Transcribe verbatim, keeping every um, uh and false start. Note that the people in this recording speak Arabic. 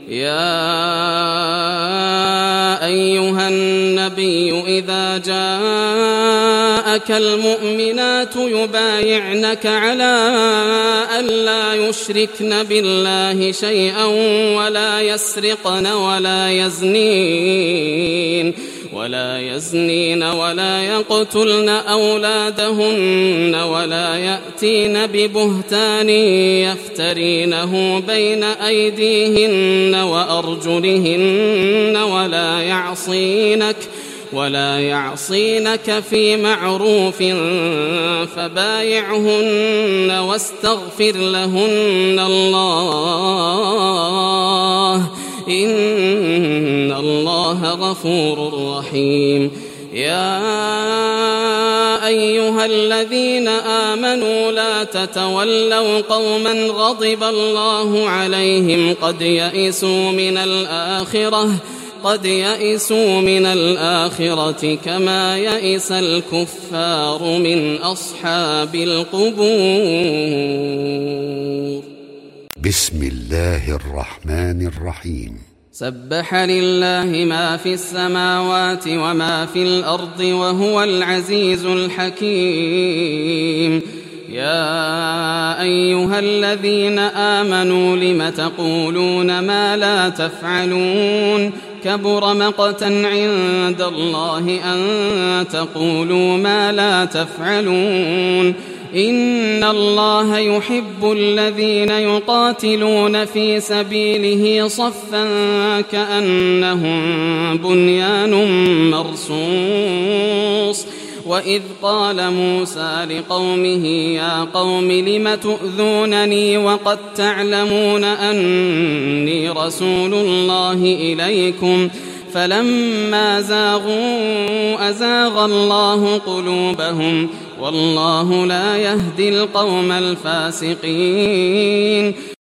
يا أيها النبي إذا جاءك المؤمنات يبايعنك على أن لا يشركن بالله شيئا ولا يسرقن ولا يزنين ولا يزنين ولا يقتلن أولادهن ولا يأتين ببهتان يفترينه بين أيديهن وأرجلهن ولا يعصينك ولا يعصينك في معروف فبايعهن واستغفر لهن الله إن الله غفور رحيم. يا أيها الذين آمنوا لا تتولوا قوما غضب الله عليهم قد يئسوا من الآخرة قد يئسوا من الآخرة كما يئس الكفار من أصحاب القبور. بسم الله الرحمن الرحيم. سبح لله ما في السماوات وما في الأرض وهو العزيز الحكيم. يا أيها الذين آمنوا لم تقولون ما لا تفعلون كبر مقتا عند الله أن تقولوا ما لا تفعلون إن الله يحب الذين يقاتلون في سبيله صفا كأنهم بنيان مرصوص. وإذ قال موسى لقومه يا قوم لم تؤذونني وقد تعلمون أني رسول الله إليكم فلما زاغوا أزاغ الله قلوبهم والله لا يهدي القوم الفاسقين.